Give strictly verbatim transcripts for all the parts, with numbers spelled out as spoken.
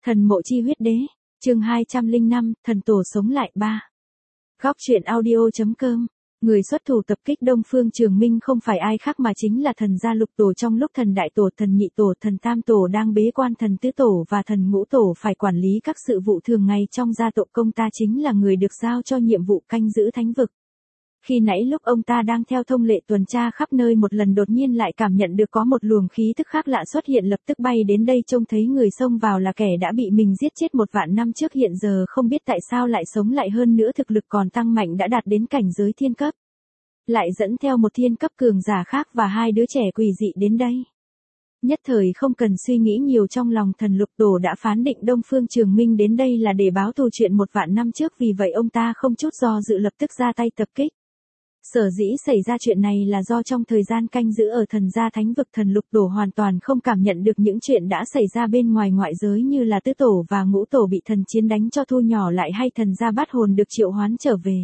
Thần mộ chi huyết đế, chương hai trăm lẻ năm, thần tổ sống lại ba. Góc truyện audio.com. Người xuất thủ tập kích Đông Phương Trường Minh không phải ai khác mà chính là thần gia Lục Tổ, trong lúc thần đại tổ, thần nhị tổ, thần tam tổ đang bế quan, thần tứ tổ và thần ngũ tổ phải quản lý các sự vụ thường ngày trong gia tộc. Ông ta chính là người được giao cho nhiệm vụ canh giữ thánh vực. Khi nãy lúc ông ta đang theo thông lệ tuần tra khắp nơi, một lần đột nhiên lại cảm nhận được có một luồng khí thức khác lạ xuất hiện, lập tức bay đến đây, trông thấy người xông vào là kẻ đã bị mình giết chết một vạn năm trước, hiện giờ không biết tại sao lại sống lại, hơn nữa thực lực còn tăng mạnh, đã đạt đến cảnh giới thiên cấp. Lại dẫn theo một thiên cấp cường giả khác và hai đứa trẻ quỷ dị đến đây. Nhất thời không cần suy nghĩ nhiều, trong lòng thần Lục Tổ đã phán định Đông Phương Trường Minh đến đây là để báo thù chuyện một vạn năm trước, vì vậy ông ta không chút do dự lập tức ra tay tập kích. Sở dĩ xảy ra chuyện này là do trong thời gian canh giữ ở thần gia thánh vực, thần Lục Tổ hoàn toàn không cảm nhận được những chuyện đã xảy ra bên ngoài ngoại giới, như là tứ tổ và ngũ tổ bị thần chiến đánh cho thu nhỏ lại, hay thần gia bát hồn được triệu hoán trở về.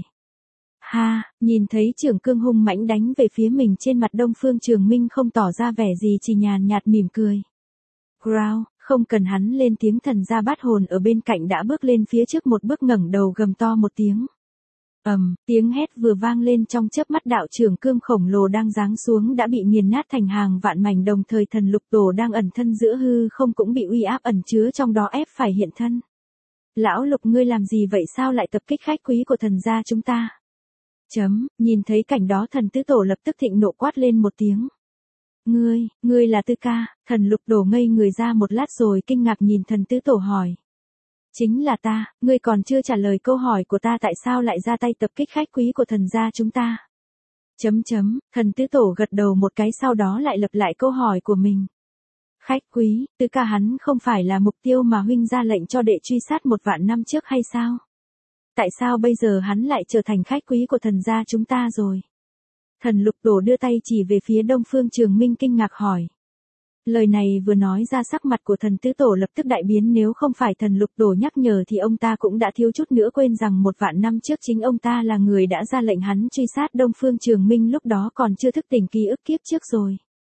Ha, nhìn thấy trường cương hung mãnh đánh về phía mình, trên mặt Đông Phương Trường Minh không tỏ ra vẻ gì, chỉ nhàn nhạt mỉm cười. Growl, không cần hắn lên tiếng, thần gia bát hồn ở bên cạnh đã bước lên phía trước một bước, ngẩng đầu gầm to một tiếng. Ầm, um, tiếng hét vừa vang lên, trong chớp mắt đạo trường cương khổng lồ đang giáng xuống đã bị nghiền nát thành hàng vạn mảnh, đồng thời thần Lục Tổ đang ẩn thân giữa hư không cũng bị uy áp ẩn chứa trong đó ép phải hiện thân. Lão Lục, ngươi làm gì vậy, sao lại tập kích khách quý của thần gia chúng ta? Chấm, nhìn thấy cảnh đó, thần tứ tổ lập tức thịnh nộ quát lên một tiếng. Ngươi, ngươi là Tư Ca? Thần Lục Tổ ngây người ra một lát rồi kinh ngạc nhìn thần tứ tổ hỏi. Chính là ta, ngươi còn chưa trả lời câu hỏi của ta, tại sao lại ra tay tập kích khách quý của thần gia chúng ta? Chấm chấm, thần tứ tổ gật đầu một cái, sau đó lại lặp lại câu hỏi của mình. Khách quý, Tư Ca hắn không phải là mục tiêu mà huynh ra lệnh cho đệ truy sát một vạn năm trước hay sao? Tại sao bây giờ hắn lại trở thành khách quý của thần gia chúng ta rồi? Thần Lục Tổ đưa tay chỉ về phía Đông Phương Trường Minh, kinh ngạc hỏi. Lời này vừa nói ra, sắc mặt của thần tứ tổ lập tức đại biến, nếu không phải thần Lục Tổ nhắc nhở thì ông ta cũng đã thiếu chút nữa quên rằng một vạn năm trước chính ông ta là người đã ra lệnh hắn truy sát Đông Phương Trường Minh, lúc đó còn chưa thức tỉnh ký ức kiếp trước rồi.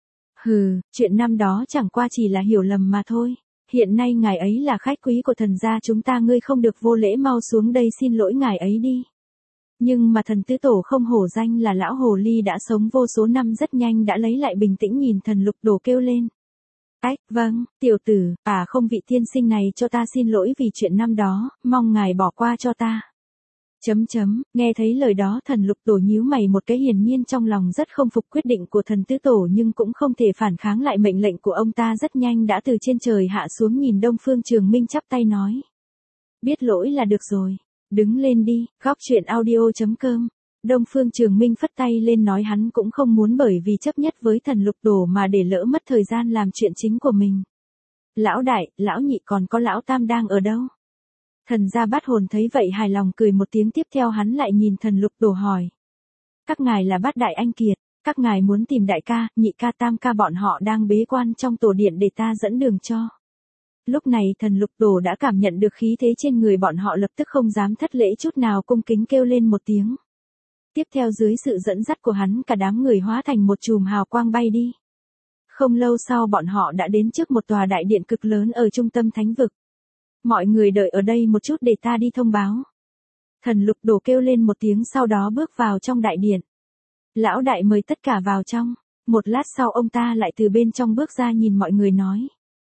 Hừ, chuyện năm đó chẳng qua chỉ là hiểu lầm mà thôi. Hiện nay ngài ấy là khách quý của thần gia chúng ta, ngươi không được vô lễ, mau xuống đây xin lỗi ngài ấy đi. Nhưng mà thần tứ tổ không hổ danh là lão hồ ly đã sống vô số năm, rất nhanh đã lấy lại bình tĩnh, nhìn thần Lục Tổ kêu lên. Ách, vâng, tiểu tử, à không, vị tiên sinh này cho ta xin lỗi vì chuyện năm đó, mong ngài bỏ qua cho ta. Chấm chấm, nghe thấy lời đó, thần Lục Tổ nhíu mày một cái, hiển nhiên trong lòng rất không phục quyết định của thần tứ tổ, nhưng cũng không thể phản kháng lại mệnh lệnh của ông ta, rất nhanh đã từ trên trời hạ xuống, nhìn Đông Phương Trường Minh chắp tay nói. Biết lỗi là được rồi, đứng lên đi. Góc truyện audio.com. Đông Phương Trường Minh phất tay lên nói hắn cũng không muốn bởi vì chấp nhất với thần Lục Tổ mà để lỡ mất thời gian làm chuyện chính của mình. Lão đại, lão nhị còn có lão tam đang ở đâu? Thần gia bát hồn thấy vậy hài lòng cười một tiếng, tiếp theo hắn lại nhìn thần Lục Tổ hỏi. Các ngài là bát đại anh kiệt, các ngài muốn tìm đại ca, nhị ca, tam ca bọn họ đang bế quan trong tổ điện, để ta dẫn đường cho. Lúc này thần Lục Tổ đã cảm nhận được khí thế trên người bọn họ, lập tức không dám thất lễ chút nào, cung kính kêu lên một tiếng. Tiếp theo dưới sự dẫn dắt của hắn, cả đám người hóa thành một chùm hào quang bay đi. Không lâu sau bọn họ đã đến trước một tòa đại điện cực lớn ở trung tâm thánh vực. Mọi người đợi ở đây một chút để ta đi thông báo. Thần Lục Tổ kêu lên một tiếng, sau đó bước vào trong đại điện. Lão đại mời tất cả vào trong. Một lát sau ông ta lại từ bên trong bước ra, nhìn mọi người nói.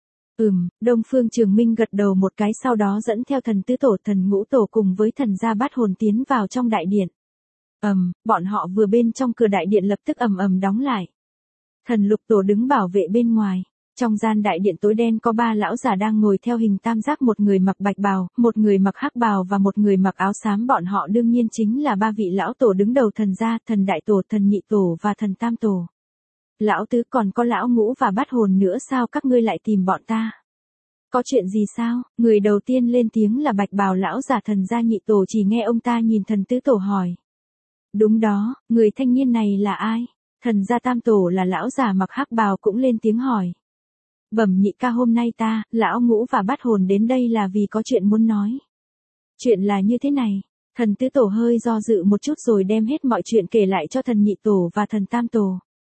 Ừm, Đông Phương Trường Minh gật đầu một cái, sau đó dẫn theo thần tứ tổ, thần ngũ tổ cùng với thần gia bát hồn tiến vào trong đại điện. Ầm, um, bọn họ vừa bên trong, cửa đại điện lập tức ầm ầm đóng lại. Thần Lục Tổ đứng bảo vệ bên ngoài. Trong gian đại điện tối đen có ba lão già đang ngồi theo hình tam giác, một người mặc bạch bào, một người mặc hắc bào và một người mặc áo xám, bọn họ đương nhiên chính là ba vị lão tổ đứng đầu thần gia, thần đại tổ, thần nhị tổ và thần tam tổ. Lão tứ, còn có lão ngũ và bát hồn nữa, sao các ngươi lại tìm bọn ta? Có chuyện gì sao? Người đầu tiên lên tiếng là bạch bào lão già thần gia nhị tổ, chỉ nghe ông ta nhìn thần tứ tổ hỏi. Đúng đó, người thanh niên này là ai? Thần gia tam tổ là lão già mặc hắc bào cũng lên tiếng hỏi. Bẩm nhị ca, hôm nay ta, lão ngũ và bát hồn đến đây là vì có chuyện muốn nói. Chuyện là như thế này, thần tứ tổ hơi do dự một chút rồi đem hết mọi chuyện kể lại cho thần nhị tổ và thần tam tổ.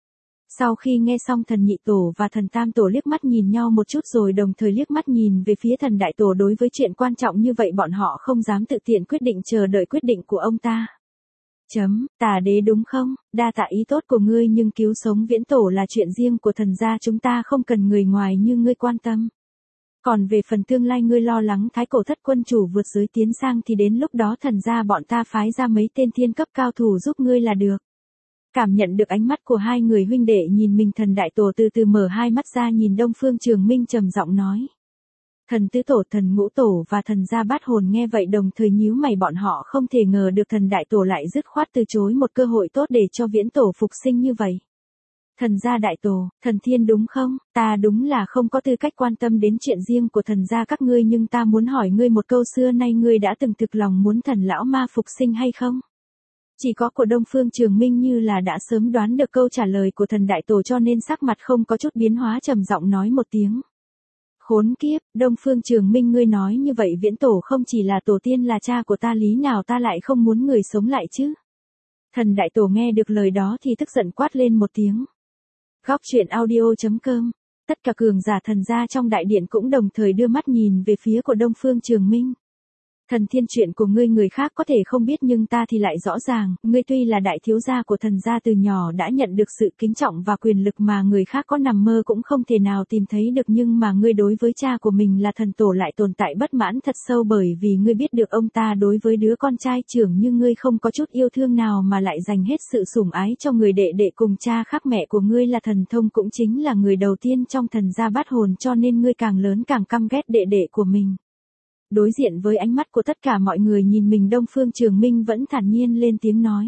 Sau khi nghe xong thần nhị tổ và thần tam tổ liếc mắt nhìn nhau một chút rồi đồng thời liếc mắt nhìn về phía thần đại tổ, đối với chuyện quan trọng như vậy bọn họ không dám tự tiện quyết định, chờ đợi quyết định của ông ta. Chấm, tà đế đúng không, đa tạ ý tốt của ngươi nhưng cứu sống viễn tổ là chuyện riêng của thần gia chúng ta, không cần người ngoài như ngươi quan tâm. Còn về phần tương lai ngươi lo lắng thái cổ thất quân chủ vượt giới tiến sang thì đến lúc đó thần gia bọn ta phái ra mấy tên thiên cấp cao thủ giúp ngươi là được. Cảm nhận được ánh mắt của hai người huynh đệ nhìn mình, thần đại tổ từ từ mở hai mắt ra nhìn Đông Phương Trường Minh trầm giọng nói. Thần tứ tổ, thần ngũ tổ và thần gia bát hồn nghe vậy đồng thời nhíu mày, bọn họ không thể ngờ được thần đại tổ lại dứt khoát từ chối một cơ hội tốt để cho viễn tổ phục sinh như vậy. Thần gia đại tổ, thần thiên đúng không, ta đúng là không có tư cách quan tâm đến chuyện riêng của thần gia các ngươi, nhưng ta muốn hỏi ngươi một câu, xưa nay ngươi đã từng thực lòng muốn thần lão ma phục sinh hay không? Chỉ có của Đông Phương Trường Minh như là đã sớm đoán được câu trả lời của thần đại tổ cho nên sắc mặt không có chút biến hóa, trầm giọng nói một tiếng. Khốn kiếp, Đông Phương Trường Minh, ngươi nói như vậy viễn tổ không chỉ là tổ tiên là cha của ta, lý nào ta lại không muốn người sống lại chứ? Thần đại tổ nghe được lời đó thì tức giận quát lên một tiếng. Góc truyện audio chấm com. Tất cả cường giả thần gia trong đại điện cũng đồng thời đưa mắt nhìn về phía của Đông Phương Trường Minh. Thần thiên, chuyện của ngươi người khác có thể không biết nhưng ta thì lại rõ ràng, ngươi tuy là đại thiếu gia của thần gia từ nhỏ đã nhận được sự kính trọng và quyền lực mà người khác có nằm mơ cũng không thể nào tìm thấy được, nhưng mà ngươi đối với cha của mình là thần tổ lại tồn tại bất mãn thật sâu, bởi vì ngươi biết được ông ta đối với đứa con trai trưởng như ngươi không có chút yêu thương nào mà lại dành hết sự sủng ái cho người đệ đệ cùng cha khác mẹ của ngươi là thần thông cũng chính là người đầu tiên trong thần gia bát hồn, cho nên ngươi càng lớn càng căm ghét đệ đệ của mình. Đối diện với ánh mắt của tất cả mọi người nhìn mình, Đông Phương Trường Minh vẫn thản nhiên lên tiếng nói.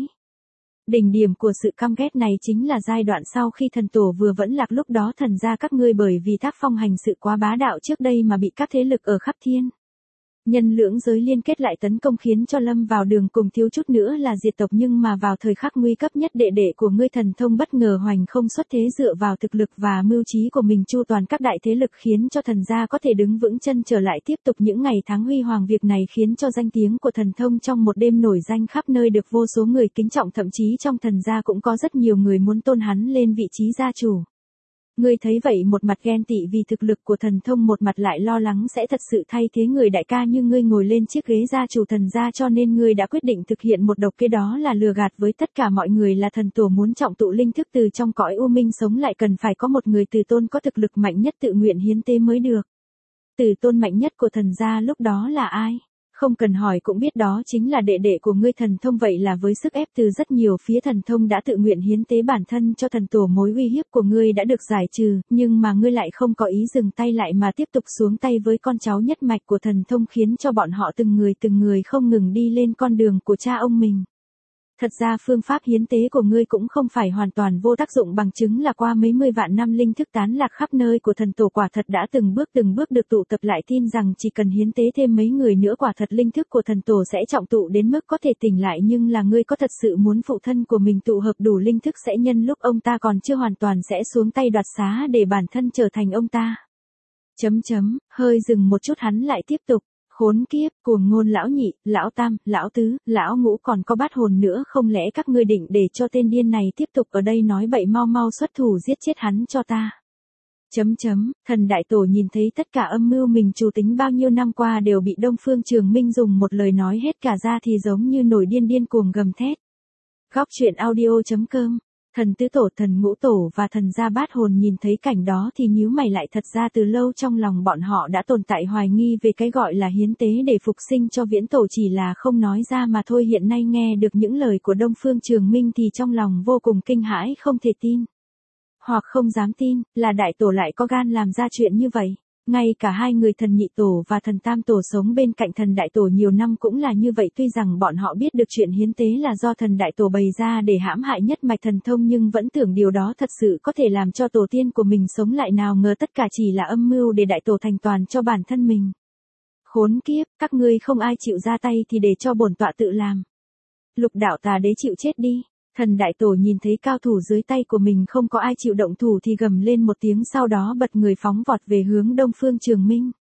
Đỉnh điểm của sự căm ghét này chính là giai đoạn sau khi thần tổ vừa vẫn lạc, lúc đó thần gia các ngươi bởi vì tác phong hành sự quá bá đạo trước đây mà bị các thế lực ở khắp thiên nhân lưỡng giới liên kết lại tấn công, khiến cho lâm vào đường cùng, thiếu chút nữa là diệt tộc, nhưng mà vào thời khắc nguy cấp nhất đệ đệ của ngươi thần thông bất ngờ hoành không xuất thế, dựa vào thực lực và mưu trí của mình chu toàn các đại thế lực, khiến cho thần gia có thể đứng vững chân trở lại tiếp tục những ngày tháng huy hoàng. Việc này khiến cho danh tiếng của thần thông trong một đêm nổi danh khắp nơi, được vô số người kính trọng, thậm chí trong thần gia cũng có rất nhiều người muốn tôn hắn lên vị trí gia chủ. Ngươi thấy vậy, một mặt ghen tị vì thực lực của thần thông, một mặt lại lo lắng sẽ thật sự thay thế người đại ca như ngươi ngồi lên chiếc ghế gia chủ thần gia, cho nên ngươi đã quyết định thực hiện một độc kế, đó là lừa gạt với tất cả mọi người là thần tổ muốn trọng tụ linh thức từ trong cõi u minh sống lại, cần phải có một người từ tôn có thực lực mạnh nhất tự nguyện hiến tế mới được. Từ tôn mạnh nhất của thần gia lúc đó là ai? Không cần hỏi cũng biết, đó chính là đệ đệ của ngươi thần thông. Vậy là với sức ép từ rất nhiều phía, thần thông đã tự nguyện hiến tế bản thân cho thần tổ, mối uy hiếp của ngươi đã được giải trừ, nhưng mà ngươi lại không có ý dừng tay lại mà tiếp tục xuống tay với con cháu nhất mạch của thần thông, khiến cho bọn họ từng người từng người không ngừng đi lên con đường của cha ông mình. Thật ra phương pháp hiến tế của ngươi cũng không phải hoàn toàn vô tác dụng, bằng chứng là qua mấy mươi vạn năm linh thức tán lạc khắp nơi của thần tổ quả thật đã từng bước từng bước được tụ tập lại, tin rằng chỉ cần hiến tế thêm mấy người nữa quả thật linh thức của thần tổ sẽ trọng tụ đến mức có thể tỉnh lại. Nhưng là ngươi có thật sự muốn phụ thân của mình tụ hợp đủ linh thức sẽ nhân lúc ông ta còn chưa hoàn toàn sẽ xuống tay đoạt xá để bản thân trở thành ông ta. Chấm chấm, hơi dừng một chút hắn lại tiếp tục. Khốn kiếp, cuồng ngôn lão nhị, lão tam, lão tứ, lão ngũ, còn có bát hồn nữa, không lẽ các ngươi định để cho tên điên này tiếp tục ở đây nói bậy, mau mau xuất thủ giết chết hắn cho ta. Chấm chấm, thần đại tổ nhìn thấy tất cả âm mưu mình chủ tính bao nhiêu năm qua đều bị Đông Phương Trường Minh dùng một lời nói hết cả ra thì giống như nổi điên điên cuồng gầm thét. Góc truyện audio chấm com. Thần tứ tổ, thần ngũ tổ và thần gia bát hồn nhìn thấy cảnh đó thì nhíu mày lại, thật ra từ lâu trong lòng bọn họ đã tồn tại hoài nghi về cái gọi là hiến tế để phục sinh cho viễn tổ, chỉ là không nói ra mà thôi. Hiện nay nghe được những lời của Đông Phương Trường Minh thì trong lòng vô cùng kinh hãi, không thể tin hoặc không dám tin là đại tổ lại có gan làm ra chuyện như vậy. Ngay cả hai người thần nhị tổ và thần tam tổ sống bên cạnh thần đại tổ nhiều năm cũng là như vậy, tuy rằng bọn họ biết được chuyện hiến tế là do thần đại tổ bày ra để hãm hại nhất mạch thần thông, nhưng vẫn tưởng điều đó thật sự có thể làm cho tổ tiên của mình sống lại, nào ngờ tất cả chỉ là âm mưu để đại tổ thành toàn cho bản thân mình. Khốn kiếp, các ngươi không ai chịu ra tay thì để cho bổn tọa tự làm. Lục đạo tà đế chịu chết đi. Thần đại tổ nhìn thấy cao thủ dưới tay của mình không có ai chịu động thủ thì gầm lên một tiếng, sau đó bật người phóng vọt về hướng Đông Phương Trường Minh.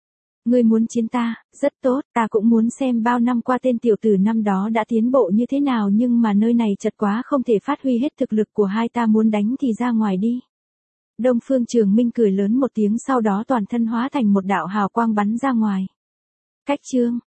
Ngươi muốn chiến ta, rất tốt, ta cũng muốn xem bao năm qua tên tiểu tử năm đó đã tiến bộ như thế nào nhưng mà nơi này chật quá không thể phát huy hết thực lực của hai ta muốn đánh thì ra ngoài đi. Đông Phương Trường Minh cười lớn một tiếng sau đó toàn thân hóa thành một đạo hào quang bắn ra ngoài. Cách chương